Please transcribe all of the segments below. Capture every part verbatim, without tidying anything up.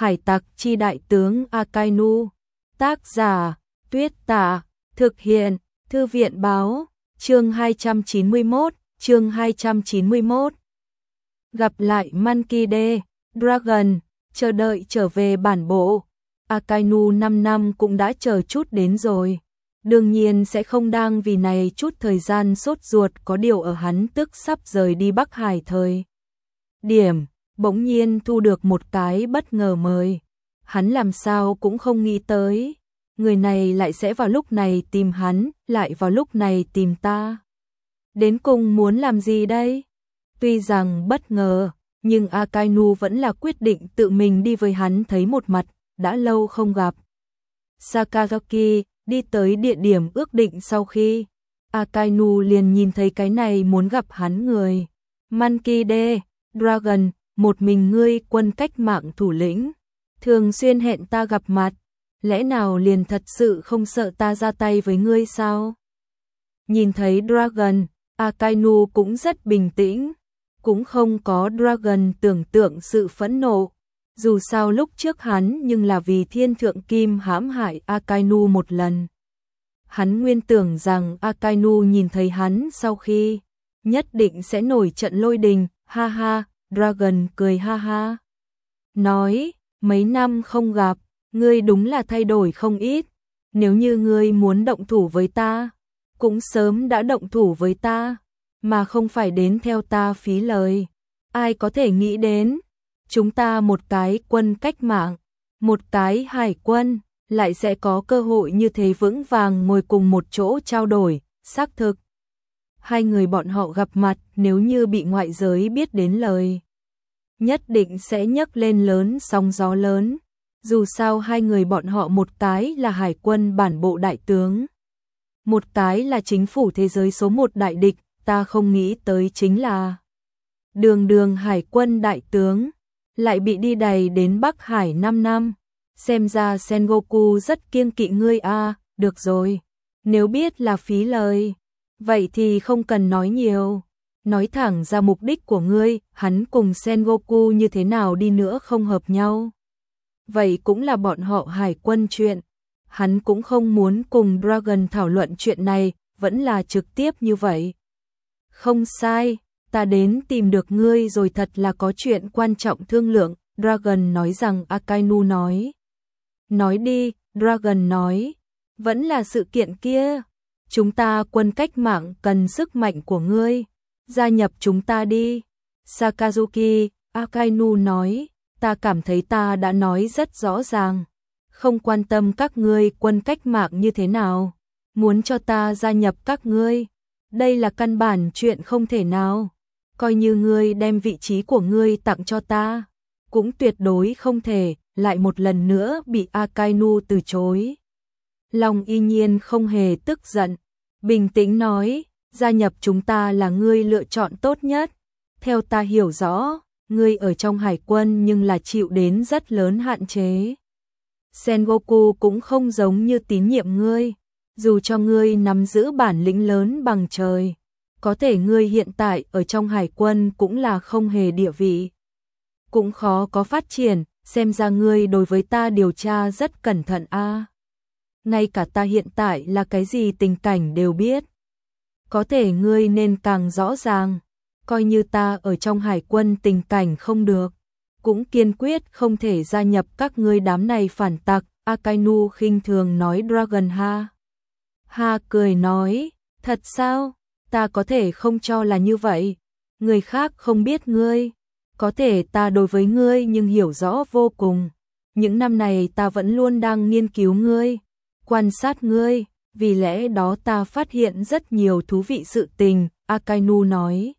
Hải tặc chi đại tướng Akainu. Tác giả, Tuyết Tả. Thực hiện, Thư viện báo. Chương hai trăm chín mươi mốt, chương hai trăm chín mươi mốt. Gặp lại Monkey D. Dragon, chờ đợi trở về bản bộ. Akainu năm năm cũng đã chờ chút đến rồi. Đương nhiên sẽ không đang vì này chút thời gian sốt ruột, có điều ở hắn tức sắp rời đi Bắc Hải thời điểm, bỗng nhiên thu được một cái bất ngờ mời. Hắn làm sao cũng không nghĩ tới, người này lại sẽ vào lúc này tìm hắn, lại vào lúc này tìm ta. Đến cùng muốn làm gì đây? Tuy rằng bất ngờ, nhưng Akainu vẫn là quyết định tự mình đi với hắn thấy một mặt, đã lâu không gặp. Sakazaki đi tới địa điểm ước định sau khi Akainu liền nhìn thấy cái này muốn gặp hắn người. Monkey D. Dragon, một mình ngươi quân cách mạng thủ lĩnh, thường xuyên hẹn ta gặp mặt, lẽ nào liền thật sự không sợ ta ra tay với ngươi sao? Nhìn thấy Dragon, Akainu cũng rất bình tĩnh, cũng không có Dragon tưởng tượng sự phẫn nộ. Dù sao lúc trước hắn nhưng là vì Thiên Thượng Kim hãm hại Akainu một lần. Hắn nguyên tưởng rằng Akainu nhìn thấy hắn sau khi nhất định sẽ nổi trận lôi đình, ha ha. Dragon cười ha ha, nói, mấy năm không gặp, ngươi đúng là thay đổi không ít. Nếu như ngươi muốn động thủ với ta, cũng sớm đã động thủ với ta, mà không phải đến theo ta phí lời. Ai có thể nghĩ đến, chúng ta một cái quân cách mạng, một cái hải quân, lại sẽ có cơ hội như thế vững vàng ngồi cùng một chỗ trao đổi. Xác thực, hai người bọn họ gặp mặt, nếu như bị ngoại giới biết đến lời, nhất định sẽ nhấc lên lớn sóng gió lớn. Dù sao hai người bọn họ, một cái là hải quân bản bộ đại tướng, một cái là chính phủ thế giới số một đại địch. Ta không nghĩ tới chính là đường đường hải quân đại tướng lại bị đi đày đến Bắc Hải năm năm. Xem ra Sengoku rất kiêng kỵ ngươi a. Được rồi, nếu biết là phí lời, vậy thì không cần nói nhiều. Nói thẳng ra mục đích của ngươi. Hắn cùng Sengoku như thế nào đi nữa không hợp nhau, vậy cũng là bọn họ hải quân chuyện. Hắn cũng không muốn cùng Dragon thảo luận chuyện này, vẫn là trực tiếp như vậy. Không sai, ta đến tìm được ngươi rồi, thật là có chuyện quan trọng thương lượng. Dragon nói rằng Akainu nói. Nói đi, Dragon nói. Vẫn là sự kiện kia. Chúng ta quân cách mạng cần sức mạnh của ngươi. Gia nhập chúng ta đi. Sakazuki, Akainu nói. Ta cảm thấy ta đã nói rất rõ ràng. Không quan tâm các ngươi quân cách mạng như thế nào. Muốn cho ta gia nhập các ngươi, đây là căn bản chuyện không thể nào. Coi như ngươi đem vị trí của ngươi tặng cho ta, cũng tuyệt đối không thể. Lại một lần nữa bị Akainu từ chối. Long y nhiên không hề tức giận, bình tĩnh nói, gia nhập chúng ta là ngươi lựa chọn tốt nhất. Theo ta hiểu rõ, ngươi ở trong hải quân nhưng là chịu đến rất lớn hạn chế. Sengoku cũng không giống như tín nhiệm ngươi, dù cho ngươi nắm giữ bản lĩnh lớn bằng trời, có thể ngươi hiện tại ở trong hải quân cũng là không hề địa vị, cũng khó có phát triển. Xem ra ngươi đối với ta điều tra rất cẩn thận a. À. Ngay cả ta hiện tại là cái gì tình cảnh đều biết. Có thể ngươi nên càng rõ ràng. Coi như ta ở trong hải quân tình cảnh không được, cũng kiên quyết không thể gia nhập các ngươi đám này phản tặc. Akainu khinh thường nói. Dragon ha ha cười nói, thật sao? Ta có thể không cho là như vậy. Người khác không biết ngươi, có thể ta đối với ngươi nhưng hiểu rõ vô cùng. Những năm này ta vẫn luôn đang nghiên cứu ngươi, quan sát ngươi, vì lẽ đó ta phát hiện rất nhiều thú vị sự tình. Akainu nói.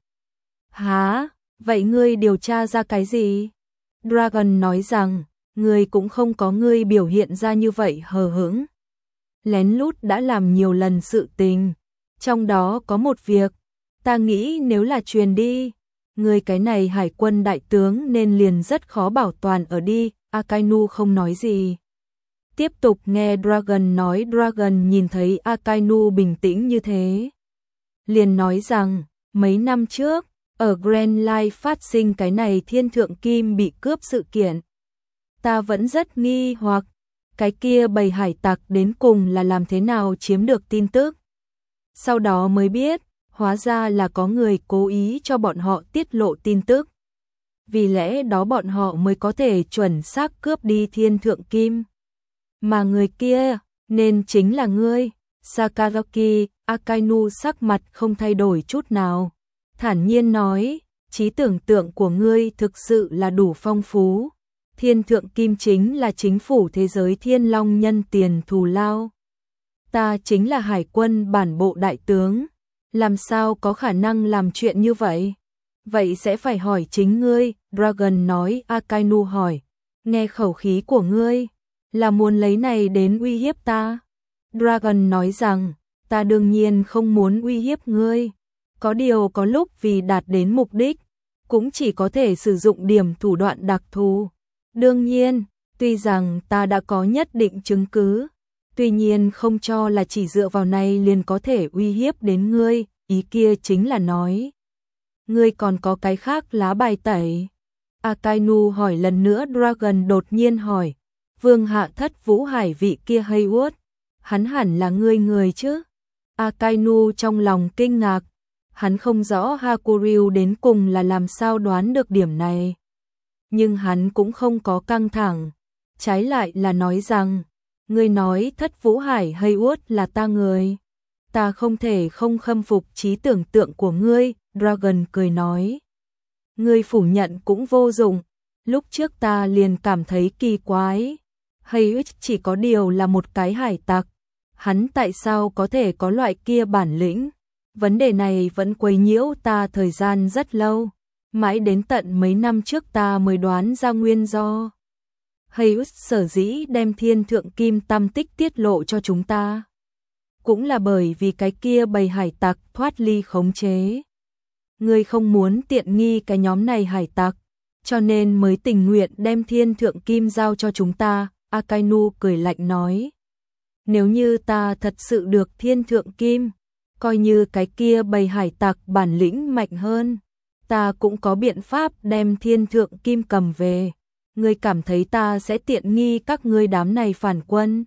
Hả? Vậy ngươi điều tra ra cái gì? Dragon nói rằng, ngươi cũng không có ngươi biểu hiện ra như vậy hờ hững. Lén lút đã làm nhiều lần sự tình, trong đó có một việc, ta nghĩ nếu là truyền đi, ngươi cái này hải quân đại tướng nên liền rất khó bảo toàn ở đi. Akainu không nói gì, tiếp tục nghe Dragon nói. Dragon nhìn thấy Akainu bình tĩnh như thế, liền nói rằng, mấy năm trước, ở Grand Line phát sinh cái này Thiên Thượng Kim bị cướp sự kiện. Ta vẫn rất nghi hoặc, cái kia bầy hải tặc đến cùng là làm thế nào chiếm được tin tức. Sau đó mới biết, hóa ra là có người cố ý cho bọn họ tiết lộ tin tức. Vì lẽ đó bọn họ mới có thể chuẩn xác cướp đi thiên thượng kim. Mà người kia, nên chính là ngươi. Sakazaki, Akainu sắc mặt không thay đổi chút nào. Thản nhiên nói, trí tưởng tượng của ngươi thực sự là đủ phong phú. Thiên thượng kim chính là chính phủ thế giới Thiên Long nhân tiền thù lao. Ta chính là hải quân bản bộ đại tướng. Làm sao có khả năng làm chuyện như vậy? Vậy sẽ phải hỏi chính ngươi, Dragon nói. Akainu hỏi, nghe khẩu khí của ngươi, là muốn lấy này đến uy hiếp ta? Dragon nói rằng, ta đương nhiên không muốn uy hiếp ngươi. Có điều có lúc vì đạt đến mục đích, cũng chỉ có thể sử dụng điểm thủ đoạn đặc thù. Đương nhiên, tuy rằng ta đã có nhất định chứng cứ, tuy nhiên không cho là chỉ dựa vào này liền có thể uy hiếp đến ngươi, ý kia chính là nói. Ngươi còn có cái khác lá bài tẩy. Akainu hỏi lần nữa. Dragon đột nhiên hỏi, Vương hạ thất Vũ Hải vị kia Haywood, hắn hẳn là ngươi người chứ? Akainu trong lòng kinh ngạc, hắn không rõ Hakuryu đến cùng là làm sao đoán được điểm này. Nhưng hắn cũng không có căng thẳng, trái lại là nói rằng, ngươi nói thất Vũ Hải Haywood là ta người. Ta không thể không khâm phục trí tưởng tượng của ngươi, Dragon cười nói. Ngươi phủ nhận cũng vô dụng, lúc trước ta liền cảm thấy kỳ quái. Haywood chỉ có điều là một cái hải tặc, hắn tại sao có thể có loại kia bản lĩnh? Vấn đề này vẫn quấy nhiễu ta thời gian rất lâu, mãi đến tận mấy năm trước ta mới đoán ra nguyên do. Haywood sở dĩ đem thiên thượng kim tâm tích tiết lộ cho chúng ta, cũng là bởi vì cái kia bầy hải tặc thoát ly khống chế. Ngươi không muốn tiện nghi cái nhóm này hải tặc, cho nên mới tình nguyện đem thiên thượng kim giao cho chúng ta. Akainu cười lạnh nói, nếu như ta thật sự được thiên thượng kim, coi như cái kia bầy hải tặc bản lĩnh mạnh hơn, ta cũng có biện pháp đem thiên thượng kim cầm về. Ngươi cảm thấy ta sẽ tiện nghi các ngươi đám này phản quân?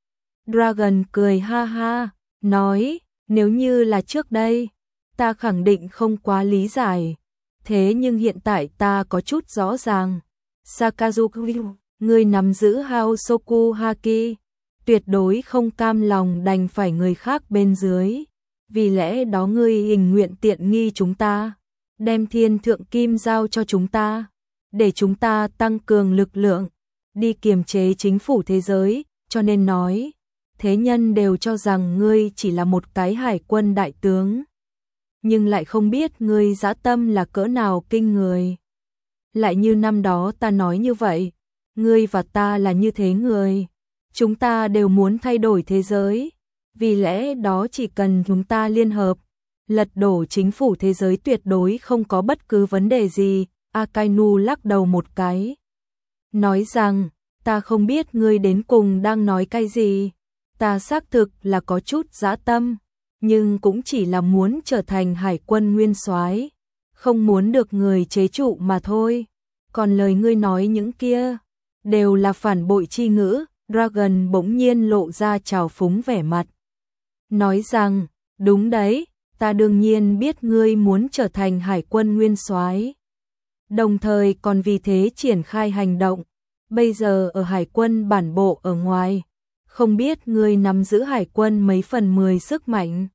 Dragon cười ha ha, nói, nếu như là trước đây, ta khẳng định không quá lý giải. Thế nhưng hiện tại ta có chút rõ ràng. Sakazuki, ngươi nắm giữ Haosoku Haki, tuyệt đối không cam lòng đành phải người khác bên dưới. Vì lẽ đó ngươi tình nguyện tiện nghi chúng ta, đem thiên thượng kim giao cho chúng ta, để chúng ta tăng cường lực lượng, đi kiềm chế chính phủ thế giới, cho nên nói, thế nhân đều cho rằng ngươi chỉ là một cái hải quân đại tướng, nhưng lại không biết ngươi dã tâm là cỡ nào kinh người. Lại như năm đó ta nói như vậy, ngươi và ta là như thế người, chúng ta đều muốn thay đổi thế giới, vì lẽ đó chỉ cần chúng ta liên hợp, lật đổ chính phủ thế giới tuyệt đối không có bất cứ vấn đề gì. Akainu lắc đầu một cái, nói rằng, ta không biết ngươi đến cùng đang nói cái gì, ta xác thực là có chút dã tâm, nhưng cũng chỉ là muốn trở thành hải quân nguyên soái, không muốn được người chế trụ mà thôi. Còn lời ngươi nói những kia, đều là phản bội chi ngữ. Dragon bỗng nhiên lộ ra trào phúng vẻ mặt, nói rằng, đúng đấy, ta đương nhiên biết ngươi muốn trở thành hải quân nguyên soái, đồng thời còn vì thế triển khai hành động. Bây giờ ở hải quân bản bộ ở ngoài, không biết ngươi nắm giữ hải quân mấy phần mười sức mạnh.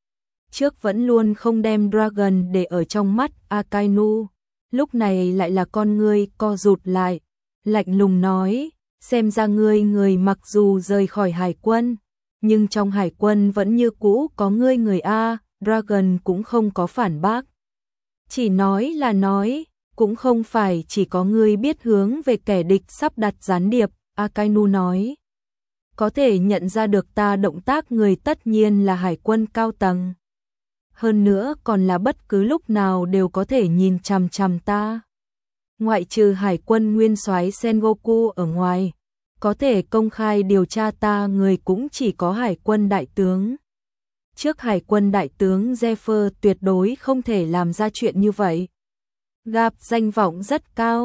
Trước vẫn luôn không đem Dragon để ở trong mắt Akainu, lúc này lại là con ngươi co rụt lại, lạnh lùng nói, xem ra ngươi người mặc dù rời khỏi hải quân, nhưng trong hải quân vẫn như cũ có ngươi người a. Dragon cũng không có phản bác, chỉ nói là nói, cũng không phải chỉ có ngươi biết hướng về kẻ địch sắp đặt gián điệp. Akainu nói, có thể nhận ra được ta động tác người tất nhiên là hải quân cao tầng, hơn nữa còn là bất cứ lúc nào đều có thể nhìn chằm chằm ta. Ngoại trừ hải quân nguyên soái Sengoku ở ngoài, có thể công khai điều tra ta người cũng chỉ có hải quân đại tướng. Trước hải quân đại tướng Zephyr tuyệt đối không thể làm ra chuyện như vậy. Gặp danh vọng rất cao,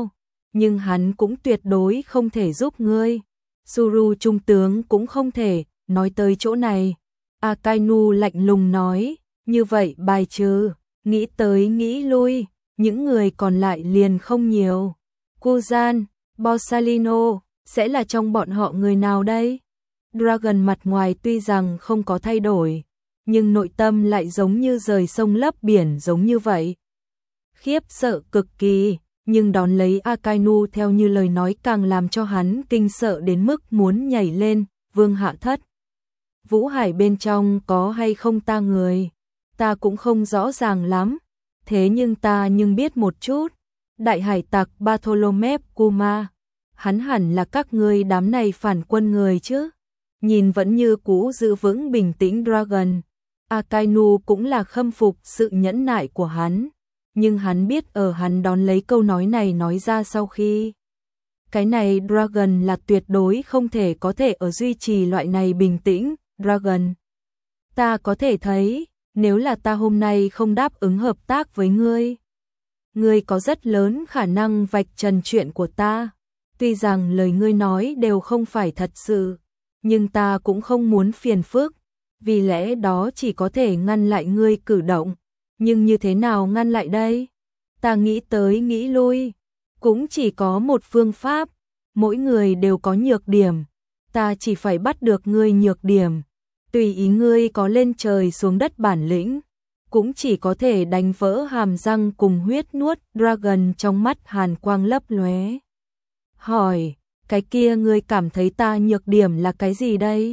nhưng hắn cũng tuyệt đối không thể giúp ngươi. Suru trung tướng cũng không thể, nói tới chỗ này. Akainu lạnh lùng nói, như vậy bài trừ, nghĩ tới nghĩ lui, những người còn lại liền không nhiều. Kuzan, Borsalino, sẽ là trong bọn họ người nào đây? Dragon mặt ngoài tuy rằng không có thay đổi, nhưng nội tâm lại giống như rời sông lấp biển giống như vậy. Khiếp sợ cực kỳ, nhưng đón lấy Akainu theo như lời nói càng làm cho hắn kinh sợ đến mức muốn nhảy lên. Vương Hạ Thất, Vũ Hải bên trong có hay không ta người? Ta cũng không rõ ràng lắm, thế nhưng ta nhưng biết một chút. Đại hải tặc Bartholomew Kuma, hắn hẳn là các ngươi đám này phản quân người chứ? Nhìn vẫn như cũ giữ vững bình tĩnh Dragon, Akainu cũng là khâm phục sự nhẫn nại của hắn, nhưng hắn biết ở hắn đón lấy câu nói này nói ra sau khi. Cái này Dragon là tuyệt đối không thể có thể ở duy trì loại này bình tĩnh. Dragon, ta có thể thấy, nếu là ta hôm nay không đáp ứng hợp tác với ngươi, ngươi có rất lớn khả năng vạch trần chuyện của ta. Tuy rằng lời ngươi nói đều không phải thật sự, nhưng ta cũng không muốn phiền phức, vì lẽ đó chỉ có thể ngăn lại ngươi cử động. Nhưng như thế nào ngăn lại đây? Ta nghĩ tới nghĩ lui, cũng chỉ có một phương pháp, mỗi người đều có nhược điểm, ta chỉ phải bắt được ngươi nhược điểm, tùy ý ngươi có lên trời xuống đất bản lĩnh, cũng chỉ có thể đánh vỡ hàm răng cùng huyết nuốt. Dragon trong mắt hàn quang lấp lóe. Hỏi, cái kia ngươi cảm thấy ta nhược điểm là cái gì đây?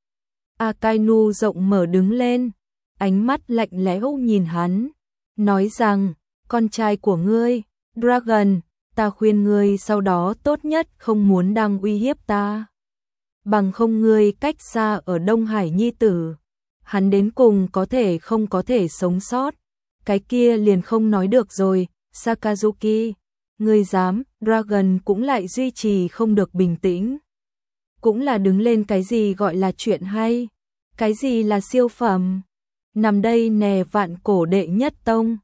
Akainu rộng mở đứng lên, ánh mắt lạnh lẽo nhìn hắn, nói rằng, con trai của ngươi, Dragon, ta khuyên ngươi sau đó tốt nhất không muốn đang uy hiếp ta. Bằng không ngươi cách xa ở Đông Hải nhi tử, hắn đến cùng có thể không có thể sống sót, cái kia liền không nói được rồi. Sakazuki, ngươi dám? Dragon cũng lại duy trì không được bình tĩnh. Cũng là đứng lên, cái gì gọi là chuyện hay, cái gì là siêu phẩm, nằm đây nè vạn cổ đệ nhất tông,